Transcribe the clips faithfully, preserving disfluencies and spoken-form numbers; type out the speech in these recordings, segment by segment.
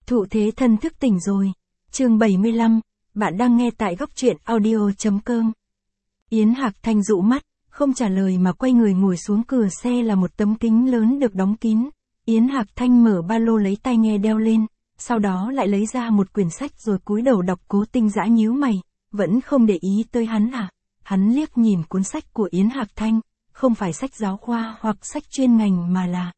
Thụ thế thân thức tỉnh rồi. Chương bảy mươi lăm, bạn đang nghe tại góc truyện audio.com. Yến Hạc Thanh dụ mắt, không trả lời mà quay người ngồi xuống. Cửa xe là một tấm kính lớn được đóng kín. Yến Hạc Thanh mở ba lô lấy tai nghe đeo lên, sau đó lại lấy ra một quyển sách rồi cúi đầu đọc. Cố Tinh Dã nhíu mày, vẫn không để ý tới hắn à? Hắn liếc nhìn cuốn sách của Yến Hạc Thanh, không phải sách giáo khoa hoặc sách chuyên ngành mà là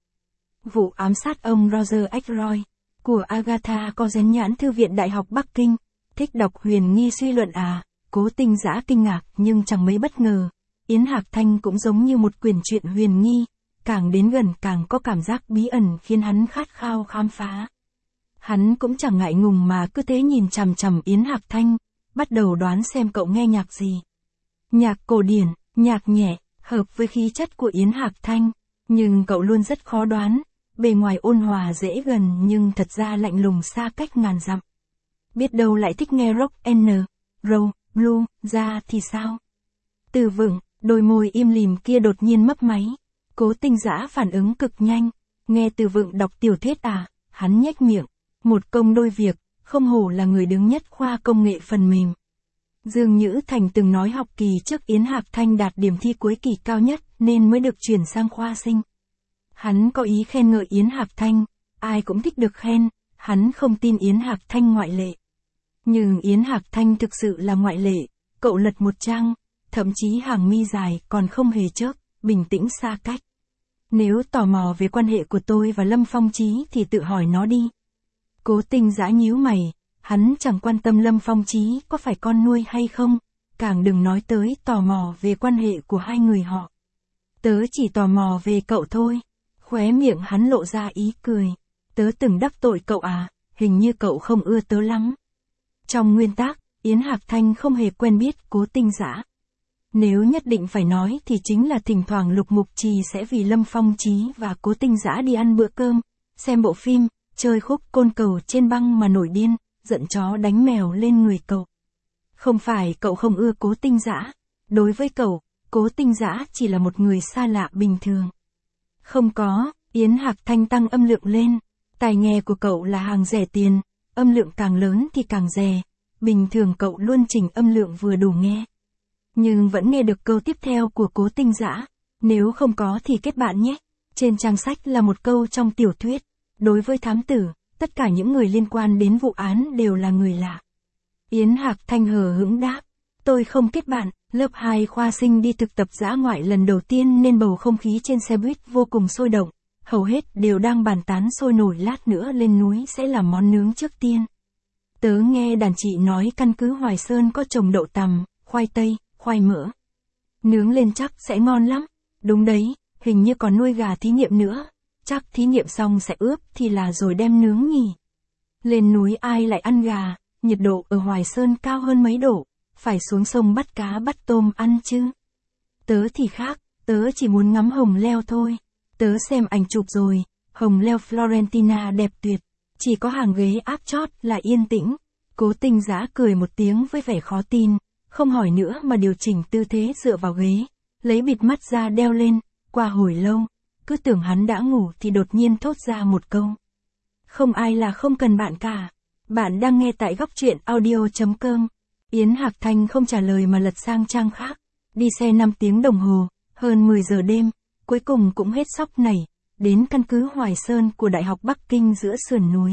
Vụ ám sát ông Roger Ackroyd của Agatha Cohen, nhãn thư viện Đại học Bắc Kinh. Thích đọc huyền nghi suy luận à? Cố Tinh Dã kinh ngạc nhưng chẳng mấy bất ngờ. Yến Hạc Thanh cũng giống như một quyển truyện huyền nghi, càng đến gần càng có cảm giác bí ẩn khiến hắn khát khao khám phá. Hắn cũng chẳng ngại ngùng mà cứ thế nhìn chằm chằm Yến Hạc Thanh, bắt đầu đoán xem cậu nghe nhạc gì. Nhạc cổ điển, nhạc nhẹ, hợp với khí chất của Yến Hạc Thanh, nhưng cậu luôn rất khó đoán, bề ngoài ôn hòa dễ gần nhưng thật ra lạnh lùng xa cách ngàn dặm. Biết đâu lại thích nghe rock and roll, blues ra thì sao? Từ vựng, đôi môi im lìm kia đột nhiên mấp máy. Cố Tinh Dã phản ứng cực nhanh, nghe từ vựng đọc tiểu thuyết à? Hắn nhếch miệng, một công đôi việc, không hổ là người đứng nhất khoa công nghệ phần mềm. Dương Nhữ Thành từng nói học kỳ trước Yến Hạc Thanh đạt điểm thi cuối kỳ cao nhất nên mới được chuyển sang khoa sinh. Hắn có ý khen ngợi Yến Hạc Thanh, ai cũng thích được khen, hắn không tin Yến Hạc Thanh ngoại lệ. Nhưng Yến Hạc Thanh thực sự là ngoại lệ, cậu lật một trang, thậm chí hàng mi dài còn không hề chớp, bình tĩnh xa cách. Nếu tò mò về quan hệ của tôi và Lâm Phong Chí thì tự hỏi nó đi. Cố Tinh Dã nhíu mày, hắn chẳng quan tâm Lâm Phong Chí có phải con nuôi hay không, càng đừng nói tới tò mò về quan hệ của hai người họ. Tớ chỉ tò mò về cậu thôi. Khóe miệng hắn lộ ra ý cười. Tớ từng đắc tội cậu à? Hình như cậu không ưa tớ lắm. Trong nguyên tắc, Yến Hạc Thanh không hề quen biết Cố Tinh Dã. Nếu nhất định phải nói thì chính là thỉnh thoảng Lục Mục Trì sẽ vì Lâm Phong Chí và Cố Tinh Dã đi ăn bữa cơm, xem bộ phim, chơi khúc côn cầu trên băng mà nổi điên, giận chó đánh mèo lên người cậu. Không phải cậu không ưa Cố Tinh Dã. Đối với cậu, Cố Tinh Dã chỉ là một người xa lạ bình thường. Không có, Yến Hạc Thanh tăng âm lượng lên. Tai nghe của cậu là hàng rẻ tiền, âm lượng càng lớn thì càng rẻ. Bình thường cậu luôn chỉnh âm lượng vừa đủ nghe. Nhưng vẫn nghe được câu tiếp theo của Cố Tinh Dã. Nếu không có thì kết bạn nhé. Trên trang sách là một câu trong tiểu thuyết. Đối với thám tử, tất cả những người liên quan đến vụ án đều là người lạ. Yến Hạc Thanh hờ hững đáp. Tôi không kết bạn. Lớp hai khoa sinh đi thực tập dã ngoại lần đầu tiên nên bầu không khí trên xe buýt vô cùng sôi động. Hầu hết đều đang bàn tán sôi nổi lát nữa lên núi sẽ làm món nướng trước tiên. Tớ nghe đàn chị nói căn cứ Hoài Sơn có trồng đậu tằm, khoai tây, khoai mỡ. Nướng lên chắc sẽ ngon lắm. Đúng đấy, hình như còn nuôi gà thí nghiệm nữa. Chắc thí nghiệm xong sẽ ướp thì là rồi đem nướng nhỉ. Lên núi ai lại ăn gà, nhiệt độ ở Hoài Sơn cao hơn mấy độ. Phải xuống sông bắt cá bắt tôm ăn chứ. Tớ thì khác, tớ chỉ muốn ngắm hồng leo thôi. Tớ xem ảnh chụp rồi, hồng leo Florentina đẹp tuyệt. Chỉ có hàng ghế áp chót là yên tĩnh. Cố Tinh Dã cười một tiếng với vẻ khó tin, không hỏi nữa mà điều chỉnh tư thế dựa vào ghế, lấy bịt mắt ra đeo lên. Qua hồi lâu, cứ tưởng hắn đã ngủ thì đột nhiên thốt ra một câu. Không ai là không cần bạn cả. Bạn đang nghe tại góc truyện audio.com. Yến Hạc Thanh không trả lời mà lật sang trang khác. Đi xe năm tiếng đồng hồ, hơn mười giờ đêm, cuối cùng cũng hết sóc nảy, đến căn cứ Hoài Sơn của Đại học Bắc Kinh giữa sườn núi.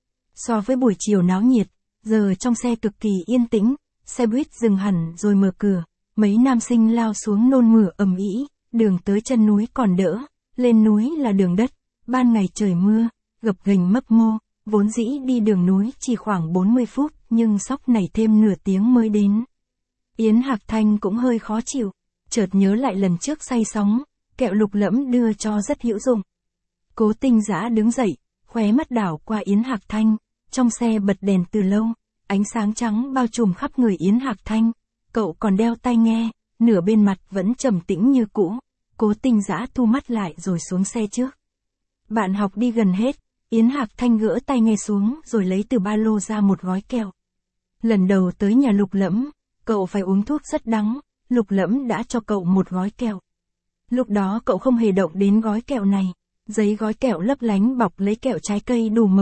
So với buổi chiều náo nhiệt, giờ trong xe cực kỳ yên tĩnh, xe buýt dừng hẳn rồi mở cửa, mấy nam sinh lao xuống nôn mửa ầm ĩ, đường tới chân núi còn đỡ, lên núi là đường đất, ban ngày trời mưa, gập ghềnh mấp mô. Vốn dĩ đi đường núi chỉ khoảng bốn mươi phút, nhưng sóc nảy thêm nửa tiếng mới đến. Yến Hạc Thanh cũng hơi khó chịu, chợt nhớ lại lần trước say sóng, kẹo Lục Lẫm đưa cho rất hữu dụng. Cố Tinh Dã đứng dậy, khóe mắt đảo qua Yến Hạc Thanh, trong xe bật đèn từ lâu, ánh sáng trắng bao trùm khắp người Yến Hạc Thanh, cậu còn đeo tai nghe, nửa bên mặt vẫn trầm tĩnh như cũ. Cố Tinh Dã thu mắt lại rồi xuống xe trước. Bạn học đi gần hết. Yến Hạc Thanh gỡ tai nghe xuống rồi lấy từ ba lô ra một gói kẹo. Lần đầu tới nhà Lục Lẫm, cậu phải uống thuốc rất đắng, Lục Lẫm đã cho cậu một gói kẹo. Lúc đó cậu không hề động đến gói kẹo này, giấy gói kẹo lấp lánh bọc lấy kẹo trái cây đủ màu,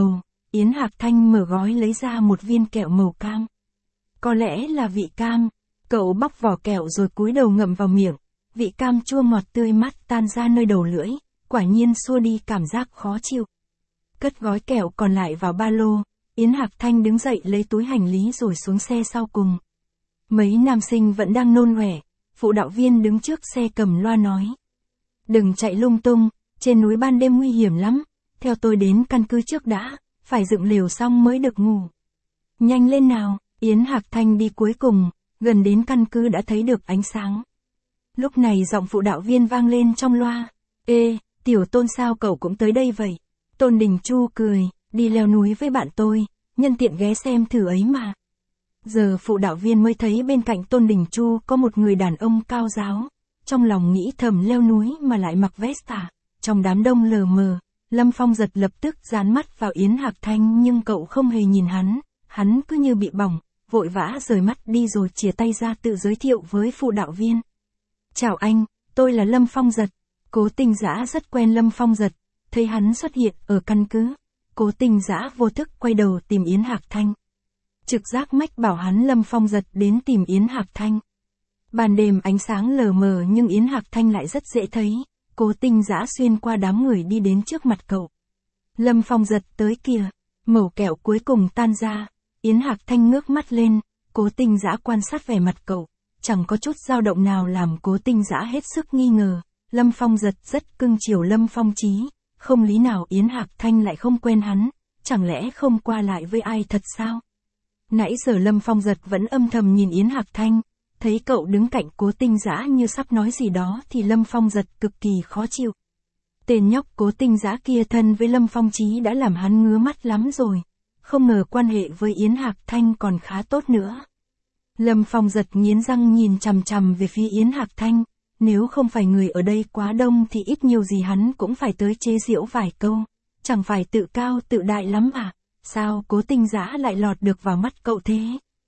Yến Hạc Thanh mở gói lấy ra một viên kẹo màu cam. Có lẽ là vị cam, cậu bóc vỏ kẹo rồi cúi đầu ngậm vào miệng, vị cam chua ngọt tươi mát tan ra nơi đầu lưỡi, quả nhiên xua đi cảm giác khó chịu. Cất gói kẹo còn lại vào ba lô, Yến Hạc Thanh đứng dậy lấy túi hành lý rồi xuống xe sau cùng. Mấy nam sinh vẫn đang nôn ọe, phụ đạo viên đứng trước xe cầm loa nói. Đừng chạy lung tung, trên núi ban đêm nguy hiểm lắm, theo tôi đến căn cứ trước đã, phải dựng lều xong mới được ngủ. Nhanh lên nào, Yến Hạc Thanh đi cuối cùng, gần đến căn cứ đã thấy được ánh sáng. Lúc này giọng phụ đạo viên vang lên trong loa. Ê, Tiểu Tôn sao cậu cũng tới đây vậy? Tôn Đình Chu cười, đi leo núi với bạn tôi, nhân tiện ghé xem thử ấy mà. Giờ phụ đạo viên mới thấy bên cạnh Tôn Đình Chu có một người đàn ông cao ráo. Trong lòng nghĩ thầm leo núi mà lại mặc vest à. Trong đám đông lờ mờ, Lâm Phong Giật lập tức dán mắt vào Yến Hạc Thanh nhưng cậu không hề nhìn hắn. Hắn cứ như bị bỏng, vội vã rời mắt đi rồi chìa tay ra tự giới thiệu với phụ đạo viên. Chào anh, tôi là Lâm Phong Giật. Cố Tình Dã rất quen Lâm Phong Giật, thấy hắn xuất hiện ở căn cứ. Cố Tình Dã vô thức quay đầu tìm Yến Hạc Thanh. Trực giác mách bảo hắn Lâm Phong Giật đến tìm Yến Hạc Thanh. Ban đêm ánh sáng lờ mờ nhưng Yến Hạc Thanh lại rất dễ thấy. Cố Tình Dã xuyên qua đám người đi đến trước mặt cậu. Lâm Phong Giật tới kìa, mẩu kẹo cuối cùng tan ra. Yến Hạc Thanh ngước mắt lên, Cố Tình Dã quan sát vẻ mặt cậu, chẳng có chút dao động nào làm Cố Tình Dã hết sức nghi ngờ. Lâm Phong Giật rất cưng chiều Lâm Phong Chí, không lý nào Yến Hạc Thanh lại không quen hắn, chẳng lẽ không qua lại với ai thật sao? Nãy giờ Lâm Phong Giật vẫn âm thầm nhìn Yến Hạc Thanh, thấy cậu đứng cạnh Cố Tình Dã như sắp nói gì đó thì Lâm Phong Giật cực kỳ khó chịu. Tên nhóc Cố Tình Dã kia thân với Lâm Phong Chí đã làm hắn ngứa mắt lắm rồi, không ngờ quan hệ với Yến Hạc Thanh còn khá tốt nữa. Lâm Phong Giật nghiến răng nhìn chằm chằm về phía Yến Hạc Thanh, nếu không phải người ở đây quá đông thì ít nhiều gì hắn cũng phải tới chế giễu vài câu, chẳng phải tự cao tự đại lắm à, sao Cố Tình Dã lại lọt được vào mắt cậu thế?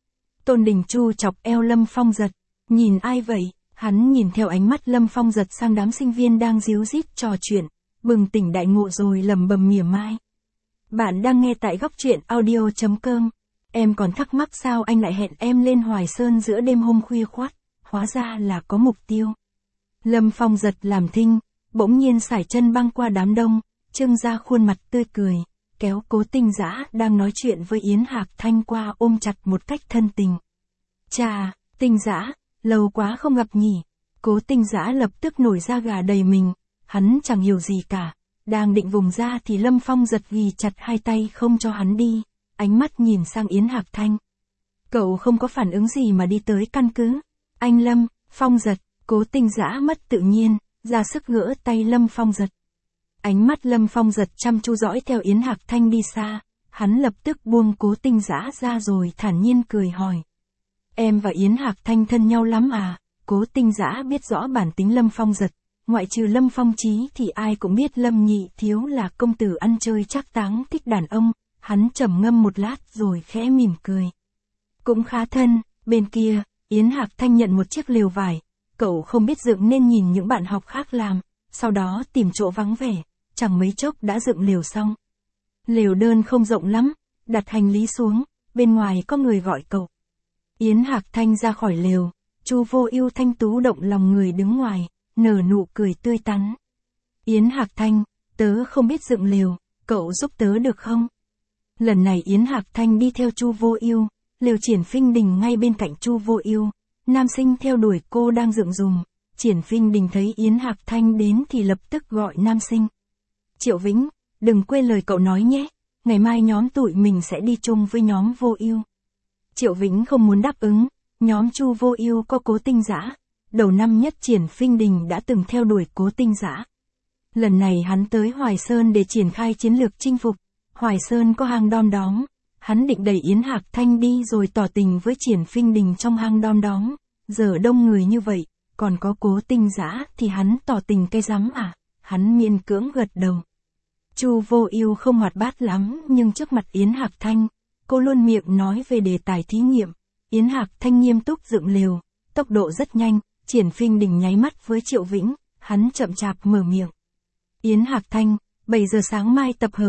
Tôn Đình Chu chọc eo Lâm Phong Giật, nhìn ai vậy? Hắn nhìn theo ánh mắt Lâm Phong Giật sang đám sinh viên đang díu dít trò chuyện, bừng tỉnh đại ngộ rồi lẩm bẩm mỉa mai. Bạn đang nghe tại góc truyện audio chấm com. Em còn thắc mắc sao anh lại hẹn em lên Hoài Sơn giữa đêm hôm khuya khoắt, hóa ra là có mục tiêu. Lâm Phong Giật làm thinh, bỗng nhiên sải chân băng qua đám đông, trưng ra khuôn mặt tươi cười, kéo Cố Tình Dã đang nói chuyện với Yến Hạc Thanh qua ôm chặt một cách thân tình. Chà, Tình Dã, lâu quá không gặp nhỉ. Cố Tình Dã lập tức nổi da gà đầy mình, hắn chẳng hiểu gì cả, đang định vùng ra thì Lâm Phong Giật ghì chặt hai tay không cho hắn đi, ánh mắt nhìn sang Yến Hạc Thanh. Cậu không có phản ứng gì mà đi tới căn cứ. Anh Lâm, Phong Giật. Cố Tình Dã mất tự nhiên, ra sức gỡ tay Lâm Phong Giật. Ánh mắt Lâm Phong Giật chăm chú dõi theo Yến Hạc Thanh đi xa, hắn lập tức buông Cố Tình Dã ra rồi thản nhiên cười hỏi. Em và Yến Hạc Thanh thân nhau lắm à? Cố Tình Dã biết rõ bản tính Lâm Phong Giật, ngoại trừ Lâm Phong Chí thì ai cũng biết Lâm Nhị Thiếu là công tử ăn chơi trác táng thích đàn ông, hắn trầm ngâm một lát rồi khẽ mỉm cười. Cũng khá thân, bên kia, Yến Hạc Thanh nhận một chiếc lều vải. Cậu không biết dựng nên nhìn những bạn học khác làm, sau đó tìm chỗ vắng vẻ, chẳng mấy chốc đã dựng lều xong. Lều đơn không rộng lắm, đặt hành lý xuống, bên ngoài có người gọi cậu. Yến Hạc Thanh ra khỏi lều, Chu Vô Ưu thanh tú động lòng người đứng ngoài, nở nụ cười tươi tắn. Yến Hạc Thanh, tớ không biết dựng lều, cậu giúp tớ được không? Lần này Yến Hạc Thanh đi theo Chu Vô Ưu, lều Triển Phinh Đình ngay bên cạnh Chu Vô Ưu. Nam sinh theo đuổi cô đang dựng dùm, Triển Phinh Đình thấy Yến Hạc Thanh đến thì lập tức gọi nam sinh. Triệu Vĩnh, đừng quên lời cậu nói nhé, ngày mai nhóm tụi mình sẽ đi chung với nhóm Vô Ưu. Triệu Vĩnh không muốn đáp ứng, nhóm Chu Vô Ưu có Cố Tình Dã, đầu năm nhất Triển Phinh Đình đã từng theo đuổi Cố Tình Dã. Lần này hắn tới Hoài Sơn để triển khai chiến lược chinh phục, Hoài Sơn có hang đom đóm. Hắn định đẩy Yến Hạc Thanh đi rồi tỏ tình với Triển Phinh Đình trong hang đom đóm, giờ đông người như vậy, còn có Cố Tình Dã thì hắn tỏ tình cái rắm à, hắn miễn cưỡng gật đầu. Chu Vô Ưu không hoạt bát lắm nhưng trước mặt Yến Hạc Thanh, cô luôn miệng nói về đề tài thí nghiệm, Yến Hạc Thanh nghiêm túc dựng lều, tốc độ rất nhanh, Triển Phinh Đình nháy mắt với Triệu Vĩnh, hắn chậm chạp mở miệng. Yến Hạc Thanh, bảy giờ sáng mai tập hợp,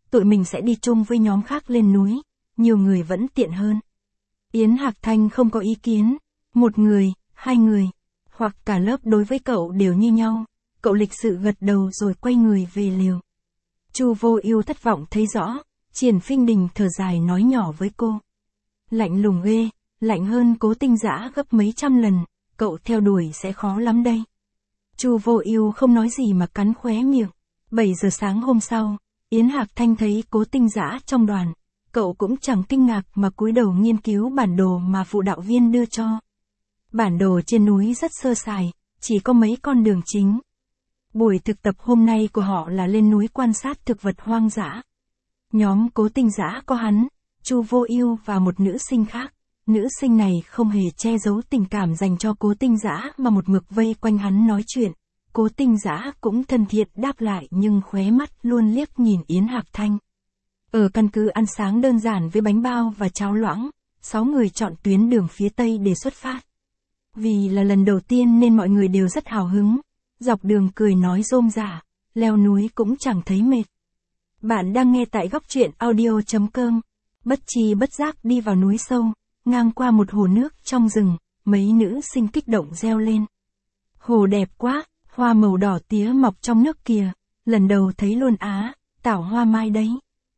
tụi mình sẽ đi chung với nhóm khác lên núi, nhiều người vẫn tiện hơn. Yến Hạc Thanh không có ý kiến, một người, hai người, hoặc cả lớp đối với cậu đều như nhau, cậu lịch sự gật đầu rồi quay người về liều. Chu Vô Ưu thất vọng thấy rõ, Triển Phinh Đình thở dài nói nhỏ với cô. Lạnh lùng ghê, lạnh hơn Cố Tinh Dã gấp mấy trăm lần, cậu theo đuổi sẽ khó lắm đây. Chu Vô Ưu không nói gì mà cắn khóe miệng. bảy giờ sáng hôm sau, Yến Hạc Thanh thấy Cố Tinh Dã trong đoàn, cậu cũng chẳng kinh ngạc mà cúi đầu nghiên cứu bản đồ mà phụ đạo viên đưa cho. Bản đồ trên núi rất sơ sài, chỉ có mấy con đường chính. Buổi thực tập hôm nay của họ là lên núi quan sát thực vật hoang dã. Nhóm Cố Tinh Dã có hắn, Chu Vô Ưu và một nữ sinh khác. Nữ sinh này không hề che giấu tình cảm dành cho Cố Tinh Dã mà một mực vây quanh hắn nói chuyện. Cố Tinh Dã cũng thân thiện đáp lại nhưng khóe mắt luôn liếc nhìn Yến Hạc Thanh. Ở căn cứ ăn sáng đơn giản với bánh bao và cháo loãng, sáu người chọn tuyến đường phía Tây để xuất phát. Vì là lần đầu tiên nên mọi người đều rất hào hứng, dọc đường cười nói rôm rả, leo núi cũng chẳng thấy mệt. Bạn đang nghe tại góc truyện audio chấm com. Bất tri bất giác đi vào núi sâu, ngang qua một hồ nước trong rừng, mấy nữ sinh kích động reo lên. Hồ đẹp quá, hoa màu đỏ tía mọc trong nước kìa, lần đầu thấy luôn á, tảo hoa mai đấy.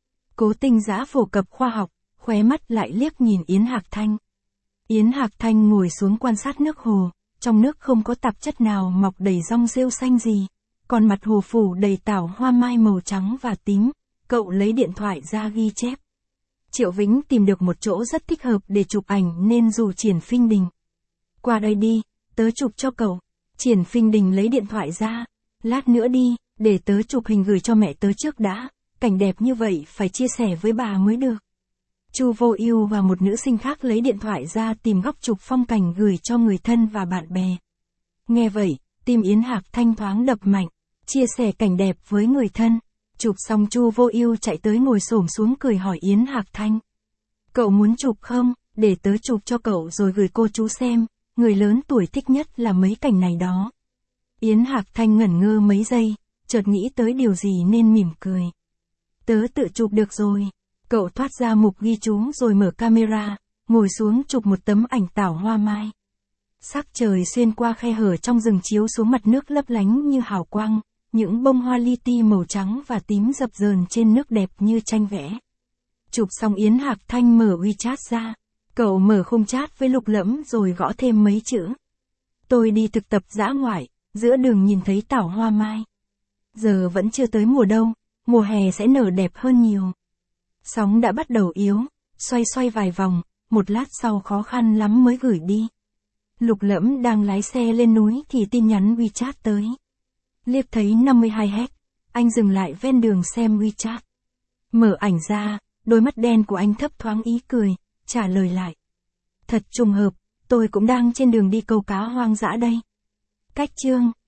Cố Tinh Dã phổ cập khoa học, khóe mắt lại liếc nhìn Yến Hạc Thanh. Yến Hạc Thanh ngồi xuống quan sát nước hồ, trong nước không có tạp chất nào mọc đầy rong rêu xanh gì, còn mặt hồ phủ đầy tảo hoa mai màu trắng và tím, cậu lấy điện thoại ra ghi chép. Triệu Vĩnh tìm được một chỗ rất thích hợp để chụp ảnh nên rủ Triển Phinh Đình. Qua đây đi, tớ chụp cho cậu. Triển Phinh Đình lấy điện thoại ra. Lát nữa đi, để tớ chụp hình gửi cho mẹ tớ trước đã. Cảnh đẹp như vậy phải chia sẻ với bà mới được. Chu Vô Ưu và một nữ sinh khác lấy điện thoại ra tìm góc chụp phong cảnh gửi cho người thân và bạn bè. Nghe vậy, tim Yến Hạc Thanh thoáng đập mạnh. Chia sẻ cảnh đẹp với người thân. Chụp xong Chu Vô Ưu chạy tới ngồi xổm xuống cười hỏi Yến Hạc Thanh. Cậu muốn chụp không, để tớ chụp cho cậu rồi gửi cô chú xem, người lớn tuổi thích nhất là mấy cảnh này đó. Yến Hạc Thanh ngẩn ngơ mấy giây, chợt nghĩ tới điều gì nên mỉm cười. Tớ tự chụp được rồi. Cậu thoát ra mục ghi chú rồi mở camera, ngồi xuống chụp một tấm ảnh tảo hoa mai. Sắc trời xuyên qua khe hở trong rừng chiếu xuống mặt nước lấp lánh như hào quang. Những bông hoa li ti màu trắng và tím dập dờn trên nước đẹp như tranh vẽ. Chụp xong Yến Hạc Thanh mở WeChat ra. Cậu mở khung chat với Lục Lẫm rồi gõ thêm mấy chữ. Tôi đi thực tập dã ngoại, giữa đường nhìn thấy tảo hoa mai. Giờ vẫn chưa tới mùa đâu, mùa hè sẽ nở đẹp hơn nhiều. Sóng đã bắt đầu yếu, xoay xoay vài vòng, một lát sau khó khăn lắm mới gửi đi. Lục Lẫm đang lái xe lên núi thì tin nhắn WeChat tới. Liếc thấy năm mươi hai héc, anh dừng lại ven đường xem WeChat. Mở ảnh ra, đôi mắt đen của anh thấp thoáng ý cười, trả lời lại. Thật trùng hợp, tôi cũng đang trên đường đi câu cá hoang dã đây. Cách chương